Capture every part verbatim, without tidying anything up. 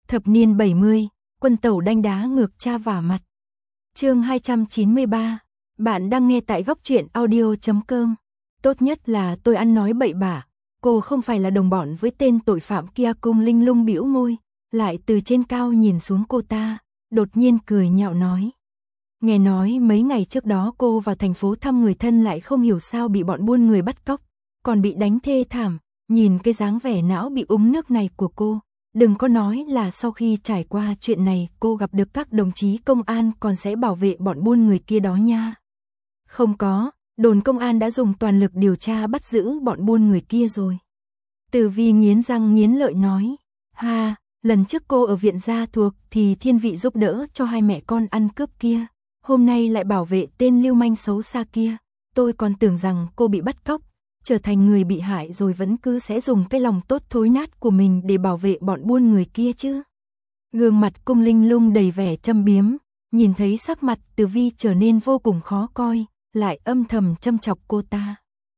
Thập niên bảy mươi, quân tẩu đanh đá ngược cha vả mặt. Chương hai trăm chín mươi ba. Bạn đang nghe tại góc truyện audio chấm com. Tốt nhất là tôi ăn nói bậy bạ, cô không phải là đồng bọn với tên tội phạm kia. Cung Linh Lung bĩu môi, lại từ trên cao nhìn xuống cô ta, đột nhiên cười nhạo nói. Nghe nói mấy ngày trước đó cô vào thành phố thăm người thân lại không hiểu sao bị bọn buôn người bắt cóc, còn bị đánh thê thảm, nhìn cái dáng vẻ não bị úng nước này của cô. Đừng có nói là sau khi trải qua chuyện này cô gặp được các đồng chí công an còn sẽ bảo vệ bọn buôn người kia đó nha. Không có, đồn công an đã dùng toàn lực điều tra bắt giữ bọn buôn người kia rồi. Từ Vi nghiến răng nghiến lợi nói. Ha, lần trước cô ở viện gia thuộc thì thiên vị giúp đỡ cho hai mẹ con ăn cướp kia. Hôm nay lại bảo vệ tên lưu manh xấu xa kia. Tôi còn tưởng rằng cô bị bắt cóc, trở thành người bị hại rồi vẫn cứ sẽ dùng cái lòng tốt thối nát của mình để bảo vệ bọn buôn người kia chứ. Gương mặt Cung Linh Lung đầy vẻ châm biếm, nhìn thấy sắc mặt Từ Vi trở nên vô cùng khó coi, lại âm thầm châm chọc cô ta.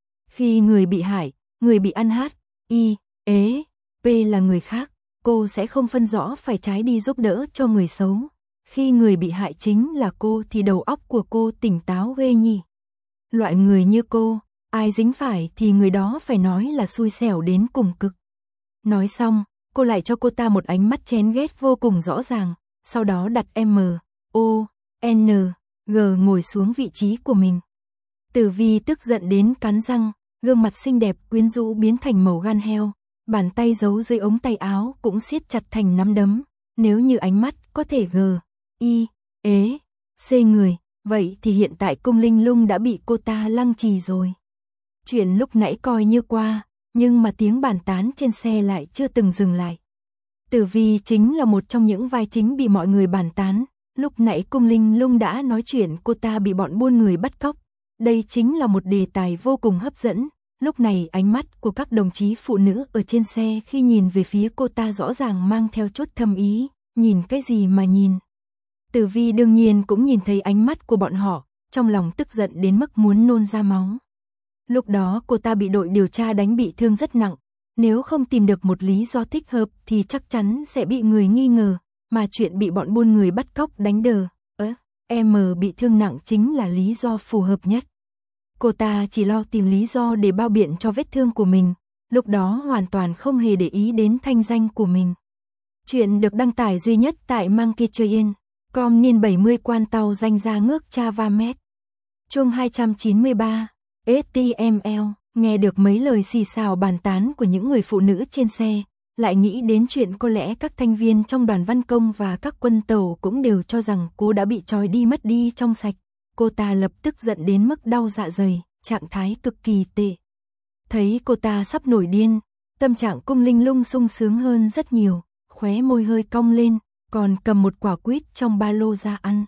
Khi người bị hại, người bị ăn hát, y, ế, p là người khác, cô sẽ không phân rõ phải trái đi giúp đỡ cho người xấu. Khi người bị hại chính là cô thì đầu óc của cô tỉnh táo ghê nhỉ. Loại người như cô, ai dính phải thì người đó phải nói là xui xẻo đến cùng cực. Nói xong, cô lại cho cô ta một ánh mắt chén ghét vô cùng rõ ràng, sau đó đặt M, O, N, G ngồi xuống vị trí của mình. Tử Vi tức giận đến cắn răng, gương mặt xinh đẹp quyến rũ biến thành màu gan heo, bàn tay giấu dưới ống tay áo cũng siết chặt thành nắm đấm. Nếu như ánh mắt có thể G, I, ế, C người, vậy thì hiện tại Cung Linh Lung đã bị cô ta lăng trì rồi. Chuyện lúc nãy coi như qua, nhưng mà tiếng bàn tán trên xe lại chưa từng dừng lại. Tử Vi chính là một trong những vai chính bị mọi người bàn tán. Lúc nãy Cung Linh Lung đã nói chuyện cô ta bị bọn buôn người bắt cóc. Đây chính là một đề tài vô cùng hấp dẫn. Lúc này ánh mắt của các đồng chí phụ nữ ở trên xe khi nhìn về phía cô ta rõ ràng mang theo chút thâm ý. Nhìn cái gì mà nhìn? Tử Vi đương nhiên cũng nhìn thấy ánh mắt của bọn họ, trong lòng tức giận đến mức muốn nôn ra máu. Lúc đó cô ta bị đội điều tra đánh bị thương rất nặng, nếu không tìm được một lý do thích hợp thì chắc chắn sẽ bị người nghi ngờ, mà chuyện bị bọn buôn người bắt cóc đánh đờ, ớ, em bị thương nặng chính là lý do phù hợp nhất. Cô ta chỉ lo tìm lý do để bao biện cho vết thương của mình, lúc đó hoàn toàn không hề để ý đến thanh danh của mình. Chuyện được đăng tải duy nhất tại Monkey Train, com niên bảy mươi quan tàu danh ra ngước cha va mét. Chương hai trăm chín mươi ba. ét tê em lờ, nghe được mấy lời xì xào bàn tán của những người phụ nữ trên xe, lại nghĩ đến chuyện có lẽ các thành viên trong đoàn văn công và các quân tàu cũng đều cho rằng cô đã bị trói đi mất đi trong sạch. Cô ta lập tức giận đến mức đau dạ dày, trạng thái cực kỳ tệ. Thấy cô ta sắp nổi điên, tâm trạng Cung Linh Lung sung sướng hơn rất nhiều, khóe môi hơi cong lên, còn cầm một quả quýt trong ba lô ra ăn.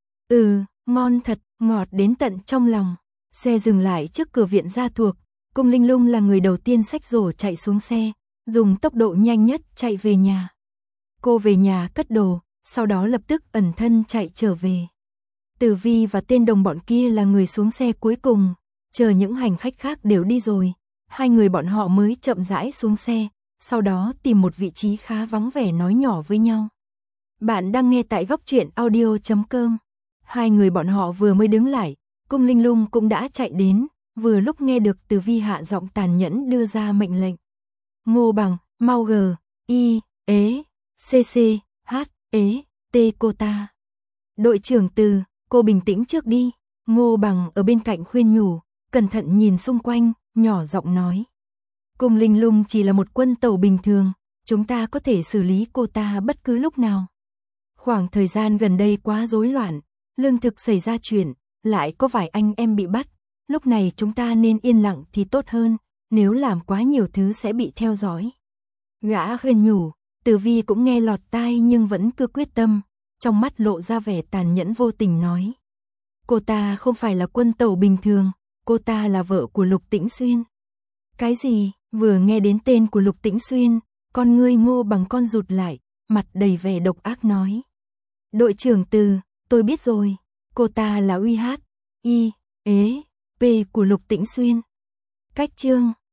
Ừ, ngon thật, ngọt đến tận trong lòng. Xe dừng lại trước cửa viện gia thuộc, Cung Linh Lung là người đầu tiên xách rổ chạy xuống xe, dùng tốc độ nhanh nhất chạy về nhà. Cô về nhà cất đồ, sau đó lập tức ẩn thân chạy trở về. Tử Vi và tên đồng bọn kia là người xuống xe cuối cùng, chờ những hành khách khác đều đi rồi, hai người bọn họ mới chậm rãi xuống xe, sau đó tìm một vị trí khá vắng vẻ nói nhỏ với nhau. Bạn đang nghe tại góc truyện audio chấm com. Hai người bọn họ vừa mới đứng lại, Cung Linh Lung cũng đã chạy đến, vừa lúc nghe được Tử Vi hạ giọng tàn nhẫn đưa ra mệnh lệnh. Ngô Bằng, mau G, I, ế, C C, H, ế, T cô ta. Đội trưởng Từ, cô bình tĩnh trước đi. Ngô Bằng ở bên cạnh khuyên nhủ, cẩn thận nhìn xung quanh, nhỏ giọng nói. Cung Linh Lung chỉ là một quân tàu bình thường, chúng ta có thể xử lý cô ta bất cứ lúc nào. Khoảng thời gian gần đây quá rối loạn, lương thực xảy ra chuyện, lại có vài anh em bị bắt, lúc này chúng ta nên yên lặng thì tốt hơn, nếu làm quá nhiều thứ sẽ bị theo dõi. Gã khuyên nhủ, Tử Vi cũng nghe lọt tai nhưng vẫn cứ quyết tâm, trong mắt lộ ra vẻ tàn nhẫn vô tình nói. Cô ta không phải là quân tàu bình thường, cô ta là vợ của Lục Tĩnh Xuyên. Cái gì? Vừa nghe đến tên của Lục Tĩnh Xuyên, con ngươi Ngô Bằng con rụt lại, mặt đầy vẻ độc ác nói. Đội trưởng Từ, tôi biết rồi, cô ta là uy hát, I, ế, P của Lục Tĩnh Xuyên. Cách chương